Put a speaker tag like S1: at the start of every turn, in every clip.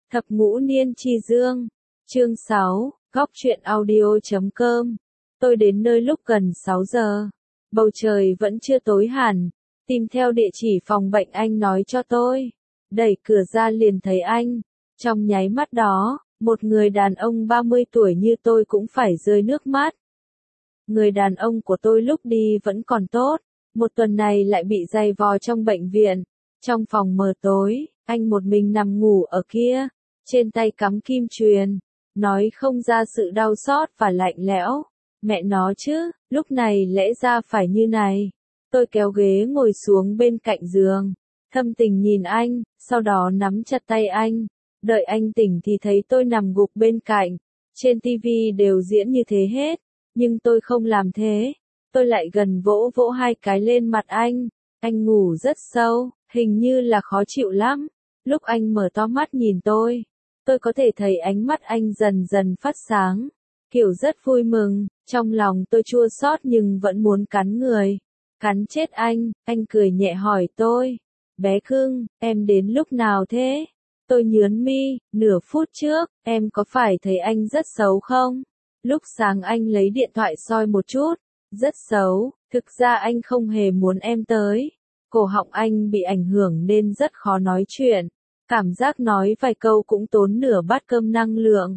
S1: Thập ngũ niên chi dương. Chương 6, góc truyện audio.com. Tôi đến nơi lúc gần 6 giờ. Bầu trời vẫn chưa tối hẳn. Tìm theo địa chỉ phòng bệnh anh nói cho tôi. Đẩy cửa ra liền thấy anh. Trong nháy mắt đó, một người đàn ông 30 tuổi như tôi cũng phải rơi nước mắt. Người đàn ông của tôi lúc đi vẫn còn tốt. Một tuần này lại bị giày vò trong bệnh viện. Trong phòng mờ tối, anh một mình nằm ngủ ở kia. Trên tay cắm kim truyền. Nói không ra sự đau xót và lạnh lẽo. Mẹ nó chứ, lúc này lẽ ra phải như này. Tôi kéo ghế ngồi xuống bên cạnh giường. Thâm tình nhìn anh, sau đó nắm chặt tay anh. Đợi anh tỉnh thì thấy tôi nằm gục bên cạnh. Trên tivi đều diễn như thế hết. Nhưng tôi không làm thế. Tôi lại gần vỗ vỗ hai cái lên mặt anh. Anh ngủ rất sâu, hình như là khó chịu lắm. Lúc anh mở to mắt nhìn tôi có thể thấy ánh mắt anh dần dần phát sáng. Kiểu rất vui mừng, trong lòng tôi chua xót nhưng vẫn muốn cắn người. Cắn chết anh cười nhẹ hỏi tôi. Bé cưng, em đến lúc nào thế? Tôi nhướng mi, nửa phút trước, em có phải thấy anh rất xấu không? Lúc sáng anh lấy điện thoại soi một chút. Rất xấu, thực ra anh không hề muốn em tới. Cổ họng anh bị ảnh hưởng nên rất khó nói chuyện. Cảm giác nói vài câu cũng tốn nửa bát cơm năng lượng.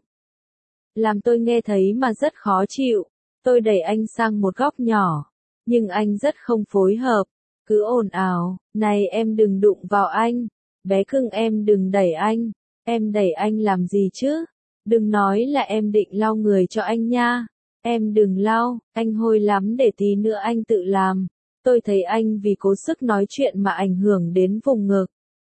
S1: Làm tôi nghe thấy mà rất khó chịu. Tôi đẩy anh sang một góc nhỏ. Nhưng anh rất không phối hợp. Cứ ồn ào, này em đừng đụng vào anh. Bé cưng em đừng đẩy anh. Em đẩy anh làm gì chứ? Đừng nói là em định lau người cho anh nha. Em đừng lau, anh hôi lắm để tí nữa anh tự làm. Tôi thấy anh vì cố sức nói chuyện mà ảnh hưởng đến vùng ngực.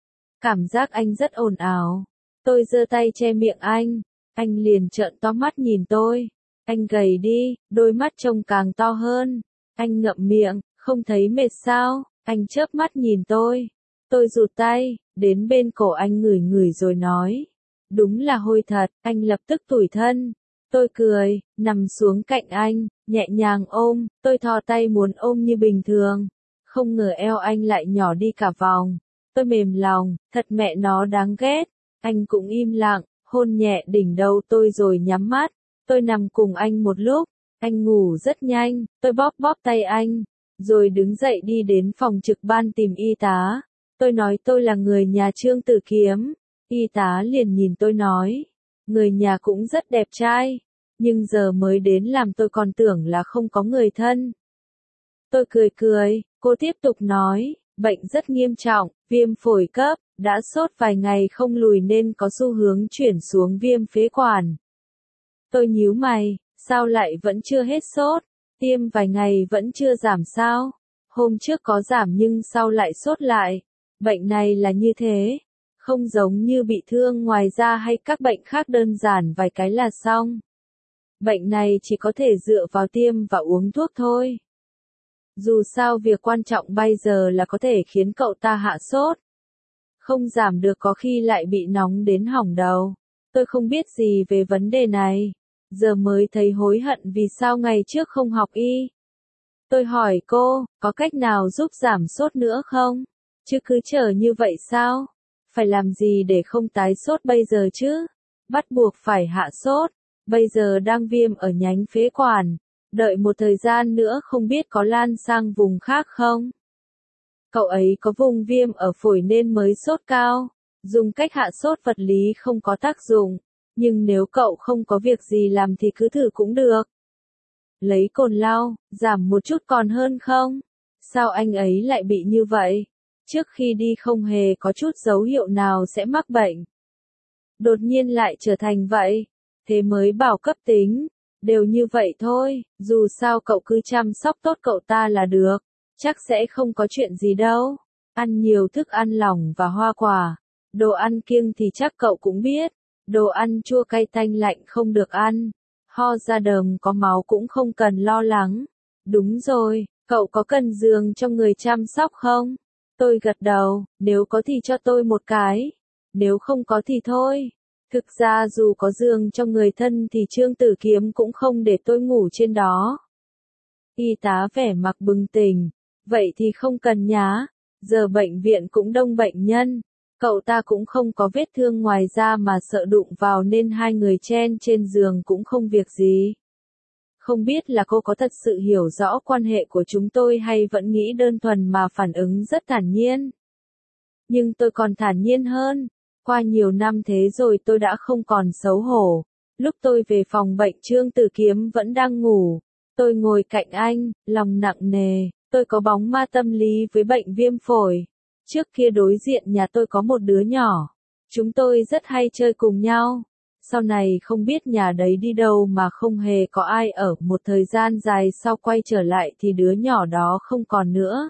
S1: Cảm giác anh rất ồn ào. Tôi giơ tay che miệng anh liền trợn to mắt nhìn tôi. Anh gầy đi, đôi mắt trông càng to hơn. Anh ngậm miệng, không thấy mệt sao? Anh chớp mắt nhìn tôi. Tôi rụt tay, đến bên cổ anh ngửi ngửi rồi nói. Đúng là hôi thật, anh lập tức tủi thân. Tôi cười, nằm xuống cạnh anh, nhẹ nhàng ôm, tôi thò tay muốn ôm như bình thường. Không ngờ eo anh lại nhỏ đi cả vòng. Tôi mềm lòng, thật mẹ nó đáng ghét. Anh cũng im lặng, hôn nhẹ đỉnh đầu tôi rồi nhắm mắt. Tôi nằm cùng anh một lúc, anh ngủ rất nhanh, tôi bóp bóp tay anh, rồi đứng dậy đi đến phòng trực ban tìm y tá. Tôi nói tôi là người nhà Trương Tử Kiếm. Y tá liền nhìn tôi nói, người nhà cũng rất đẹp trai, nhưng giờ mới đến làm tôi còn tưởng là không có người thân. Tôi cười, cô tiếp tục nói, bệnh rất nghiêm trọng, viêm phổi cấp, đã sốt vài ngày không lùi nên có xu hướng chuyển xuống viêm phế quản. Tôi nhíu mày, sao lại vẫn chưa hết sốt, tiêm vài ngày vẫn chưa giảm sao? Hôm trước có giảm nhưng sau lại sốt lại. Bệnh này là như thế, không giống như bị thương ngoài da hay các bệnh khác đơn giản vài cái là xong. Bệnh này chỉ có thể dựa vào tiêm và uống thuốc thôi. Dù sao việc quan trọng bây giờ là có thể khiến cậu ta hạ sốt. Không giảm được có khi lại bị nóng đến hỏng đầu. Tôi không biết gì về vấn đề này. Giờ mới thấy hối hận vì sao ngày trước không học y. Tôi hỏi cô, có cách nào giúp giảm sốt nữa không? Chứ cứ chờ như vậy sao? Phải làm gì để không tái sốt bây giờ chứ? Bắt buộc phải hạ sốt. Bây giờ đang viêm ở nhánh phế quản. Đợi một thời gian nữa không biết có lan sang vùng khác không? Cậu ấy có vùng viêm ở phổi nên mới sốt cao. Dùng cách hạ sốt vật lý không có tác dụng. Nhưng nếu cậu không có việc gì làm thì cứ thử cũng được. Lấy cồn lau, giảm một chút còn hơn không? Sao anh ấy lại bị như vậy? Trước khi đi không hề có chút dấu hiệu nào sẽ mắc bệnh. Đột nhiên lại trở thành vậy. Thế mới bảo cấp tính. Đều như vậy thôi, dù sao cậu cứ chăm sóc tốt cậu ta là được. Chắc sẽ không có chuyện gì đâu. Ăn nhiều thức ăn lỏng và hoa quả. Đồ ăn kiêng thì chắc cậu cũng biết. Đồ ăn chua cay tanh lạnh không được ăn. Ho ra đờm có máu cũng không cần lo lắng. Đúng rồi, cậu có cần giường cho người chăm sóc không? Tôi gật đầu, nếu có thì cho tôi một cái. Nếu không có thì thôi. Thực ra dù có giường cho người thân thì Trương Tử Kiếm cũng không để tôi ngủ trên đó. Y tá vẻ mặt bừng tỉnh. Vậy thì không cần nhá. Giờ bệnh viện cũng đông bệnh nhân. Cậu ta cũng không có vết thương ngoài da mà sợ đụng vào nên hai người chen trên giường cũng không việc gì. Không biết là cô có thật sự hiểu rõ quan hệ của chúng tôi hay vẫn nghĩ đơn thuần mà phản ứng rất thản nhiên. Nhưng tôi còn thản nhiên hơn. Qua nhiều năm thế rồi tôi đã không còn xấu hổ. Lúc tôi về phòng bệnh Trương Tử Kiếm vẫn đang ngủ. Tôi ngồi cạnh anh, lòng nặng nề. Tôi có bóng ma tâm lý với bệnh viêm phổi. Trước kia đối diện nhà tôi có một đứa nhỏ. Chúng tôi rất hay chơi cùng nhau. Sau này không biết nhà đấy đi đâu mà không hề có ai ở. Một thời gian dài sau quay trở lại thì đứa nhỏ đó không còn nữa.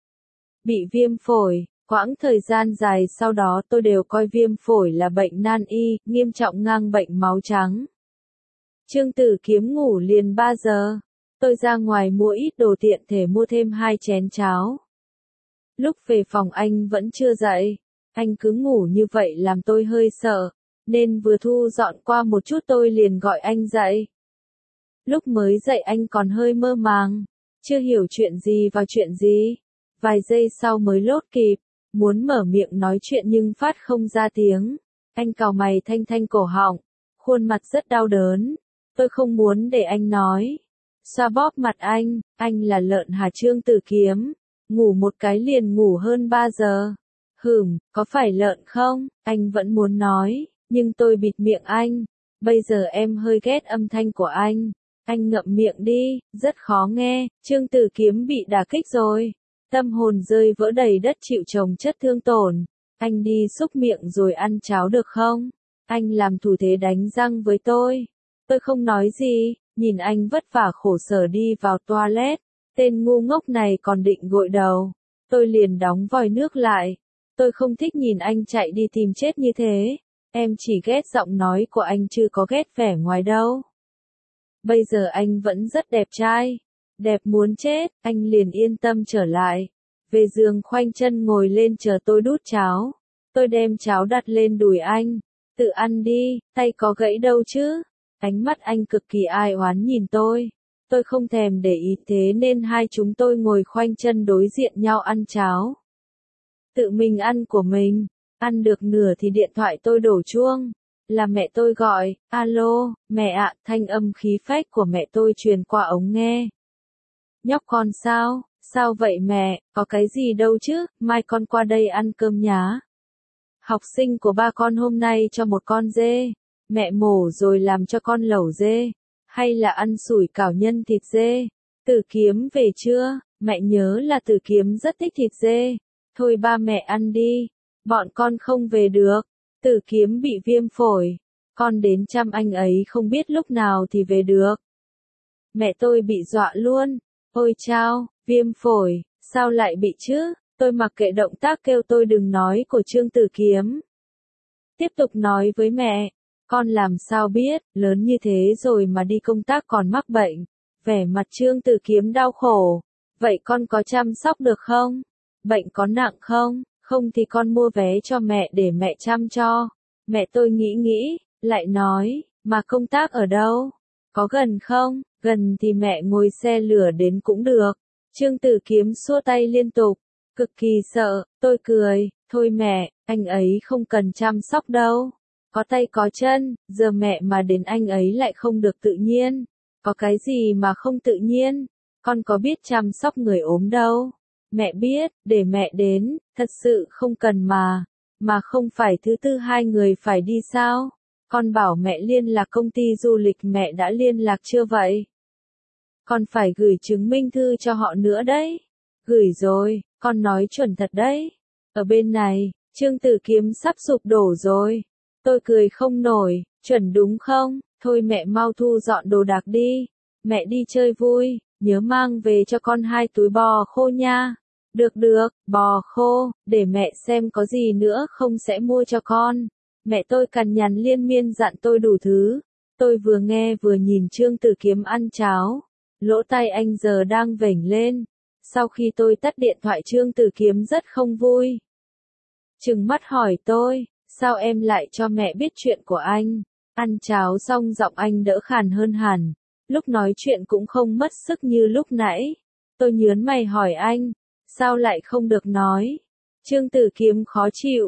S1: Bị viêm phổi. Quãng thời gian dài sau đó tôi đều coi viêm phổi là bệnh nan y, nghiêm trọng ngang bệnh máu trắng. Trương Tử Kiếm ngủ liền 3 giờ. Tôi ra ngoài mua ít đồ tiện thể mua thêm 2 chén cháo. Lúc về phòng anh vẫn chưa dậy. Anh cứ ngủ như vậy làm tôi hơi sợ. Nên vừa thu dọn qua một chút tôi liền gọi anh dậy. Lúc mới dậy anh còn hơi mơ màng. Chưa hiểu chuyện gì và chuyện gì. Vài giây sau mới lốt kịp. Muốn mở miệng nói chuyện nhưng phát không ra tiếng. Anh cau mày thanh thanh cổ họng. Khuôn mặt rất đau đớn. Tôi không muốn để anh nói. Xoa bóp mặt anh là lợn hả Trương Tử Kiếm. Ngủ một cái liền ngủ hơn 3 giờ. Có phải lợn không? Anh vẫn muốn nói, nhưng tôi bịt miệng anh. Bây giờ em hơi ghét âm thanh của anh. Anh ngậm miệng đi, rất khó nghe. Trương Tử Kiếm bị đả kích rồi. Tâm hồn rơi vỡ đầy đất chịu chồng chất thương tổn. Anh đi xúc miệng rồi ăn cháo được không? Anh làm thủ thế đánh răng với tôi. Tôi không nói gì, nhìn anh vất vả khổ sở đi vào toilet. Tên ngu ngốc này còn định gội đầu. Tôi liền đóng vòi nước lại. Tôi không thích nhìn anh chạy đi tìm chết như thế. Em chỉ ghét giọng nói của anh chứ có ghét vẻ ngoài đâu. Bây giờ anh vẫn rất đẹp trai. Đẹp muốn chết, anh liền yên tâm trở lại. Về giường khoanh chân ngồi lên chờ tôi đút cháo. Tôi đem cháo đặt lên đùi anh. Tự ăn đi, tay có gãy đâu chứ. Ánh mắt anh cực kỳ ai oán nhìn tôi. Tôi không thèm để ý thế nên hai chúng tôi ngồi khoanh chân đối diện nhau ăn cháo. Tự mình ăn của mình. Ăn được nửa thì điện thoại tôi đổ chuông. Là mẹ tôi gọi. Alo, mẹ ạ, thanh âm khí phách của mẹ tôi truyền qua ống nghe. Nhóc con sao? Sao vậy mẹ? Có cái gì đâu chứ, mai con qua đây ăn cơm nhá. Học sinh của ba con hôm nay cho một con dê. Mẹ mổ rồi làm cho con lẩu dê. Hay là ăn sủi cảo nhân thịt dê? Tử Kiếm về chưa? Mẹ nhớ là Tử Kiếm rất thích thịt dê. Thôi ba mẹ ăn đi. Bọn con không về được. Tử Kiếm bị viêm phổi. Con đến chăm anh ấy không biết lúc nào thì về được. Mẹ tôi bị dọa luôn. Ôi chao, viêm phổi, sao lại bị chứ? Tôi mặc kệ động tác kêu tôi đừng nói của Trương Tử Kiếm. Tiếp tục nói với mẹ. Con làm sao biết, lớn như thế rồi mà đi công tác còn mắc bệnh. Vẻ mặt Trương Tử Kiếm đau khổ. Vậy con có chăm sóc được không? Bệnh có nặng không? Không thì con mua vé cho mẹ để mẹ chăm cho. Mẹ tôi nghĩ, lại nói, mà công tác ở đâu? Có gần không? Gần thì mẹ ngồi xe lửa đến cũng được. Trương Tử Kiếm xua tay liên tục. Cực kỳ sợ, tôi cười. Thôi mẹ, anh ấy không cần chăm sóc đâu. Có tay có chân, giờ mẹ mà đến anh ấy lại không được tự nhiên. Có cái gì mà không tự nhiên? Con có biết chăm sóc người ốm đâu. Mẹ biết, để mẹ đến, thật sự không cần mà. Mà không phải thứ tư hai người phải đi sao? Con bảo mẹ liên lạc công ty du lịch mẹ đã liên lạc chưa vậy? Con phải gửi chứng minh thư cho họ nữa đấy. Gửi rồi, con nói chuẩn thật đấy. Ở bên này, Trương Tử Kiếm sắp sụp đổ rồi. Tôi cười không nổi, chuẩn đúng không? Thôi mẹ mau thu dọn đồ đạc đi. Mẹ đi chơi vui, nhớ mang về cho con 2 túi bò khô nha. Được, bò khô, để mẹ xem có gì nữa không sẽ mua cho con. Mẹ tôi cằn nhằn liên miên dặn tôi đủ thứ. Tôi vừa nghe vừa nhìn Trương Tử Kiếm ăn cháo. Lỗ tai anh giờ đang vểnh lên. Sau khi tôi tắt điện thoại Trương Tử Kiếm rất không vui. Trừng mắt hỏi tôi, sao em lại cho mẹ biết chuyện của anh? Ăn cháo xong giọng anh đỡ khàn hơn hẳn. Lúc nói chuyện cũng không mất sức như lúc nãy. Tôi nhớn mày hỏi anh, sao lại không được nói? Trương Tử Kiếm khó chịu.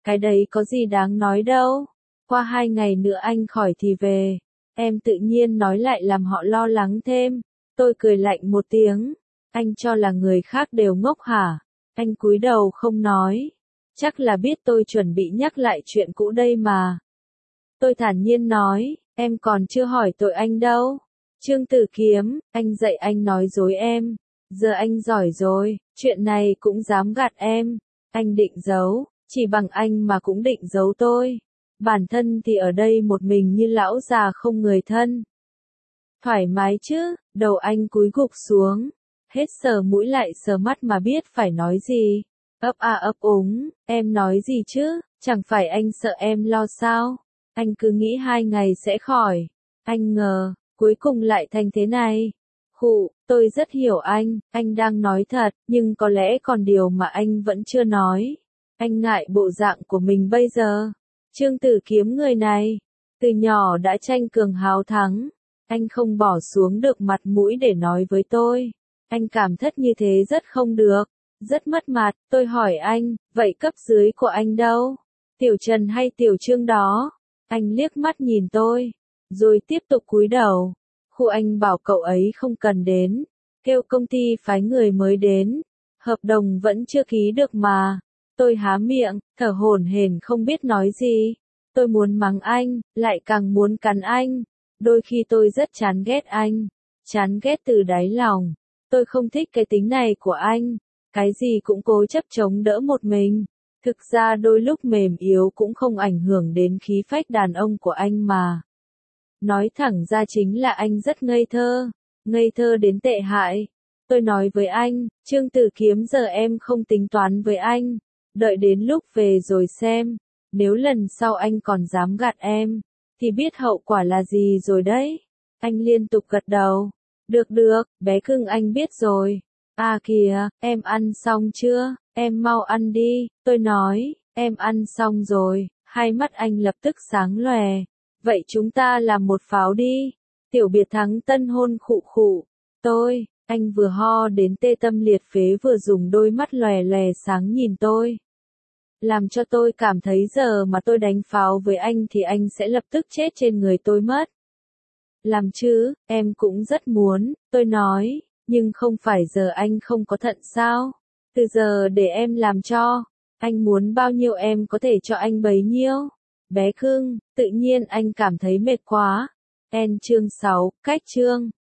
S1: Cái đấy có gì đáng nói đâu. Qua 2 ngày nữa anh khỏi thì về. Em tự nhiên nói lại làm họ lo lắng thêm. Tôi cười lạnh một tiếng. Anh cho là người khác đều ngốc hả? Anh cúi đầu không nói. Chắc là biết tôi chuẩn bị nhắc lại chuyện cũ đây mà. Tôi thản nhiên nói, em còn chưa hỏi tội anh đâu. Trương Tử Kiếm, anh dạy anh nói dối em. Giờ anh giỏi rồi, chuyện này cũng dám gạt em. Anh định giấu, chỉ bằng anh mà cũng định giấu tôi. Bản thân thì ở đây một mình như lão già không người thân. Thoải mái chứ, đầu anh cúi gục xuống. Hết sờ mũi lại sờ mắt mà biết phải nói gì. Ấp a ấp úng, em nói gì chứ, chẳng phải anh sợ em lo sao? Anh cứ nghĩ 2 ngày sẽ khỏi. Anh ngờ, cuối cùng lại thành thế này. Khụ, tôi rất hiểu anh đang nói thật, nhưng có lẽ còn điều mà anh vẫn chưa nói. Anh ngại bộ dạng của mình bây giờ. Trương Tử Kiếm người này, từ nhỏ đã tranh cường hào thắng. Anh không bỏ xuống được mặt mũi để nói với tôi. Anh cảm thất như thế rất không được, rất mất mặt. Tôi hỏi anh, vậy cấp dưới của anh đâu? Tiểu Trần hay Tiểu Trương đó? Anh liếc mắt nhìn tôi, rồi tiếp tục cúi đầu. Khu anh bảo cậu ấy không cần đến, kêu công ty phái người mới đến. Hợp đồng vẫn chưa ký được mà. Tôi há miệng, thở hổn hển không biết nói gì. Tôi muốn mắng anh, lại càng muốn cắn anh. Đôi khi tôi rất chán ghét anh. Chán ghét từ đáy lòng. Tôi không thích cái tính này của anh. Cái gì cũng cố chấp chống đỡ một mình. Thực ra đôi lúc mềm yếu cũng không ảnh hưởng đến khí phách đàn ông của anh mà. Nói thẳng ra chính là anh rất ngây thơ đến tệ hại. Tôi nói với anh, Trương Tử Kiếm giờ em không tính toán với anh. Đợi đến lúc về rồi xem. Nếu lần sau anh còn dám gạt em, thì biết hậu quả là gì rồi đấy. Anh liên tục gật đầu. Được, bé cưng anh biết rồi. À kìa, em ăn xong chưa? Em mau ăn đi. Tôi nói, em ăn xong rồi. Hai mắt anh lập tức sáng lòe. Vậy chúng ta làm một pháo đi. Tiểu biệt thắng tân hôn khụ khụ. Anh vừa ho đến tê tâm liệt phế vừa dùng đôi mắt lòe lòe sáng nhìn tôi. Làm cho tôi cảm thấy giờ mà tôi đánh pháo với anh thì anh sẽ lập tức chết trên người tôi mất. Làm chứ, em cũng rất muốn, tôi nói, nhưng không phải giờ anh không có thận sao? Từ giờ để em làm cho, anh muốn bao nhiêu em có thể cho anh bấy nhiêu. Bé cưng, tự nhiên anh cảm thấy mệt quá. Chương 6, cách chương.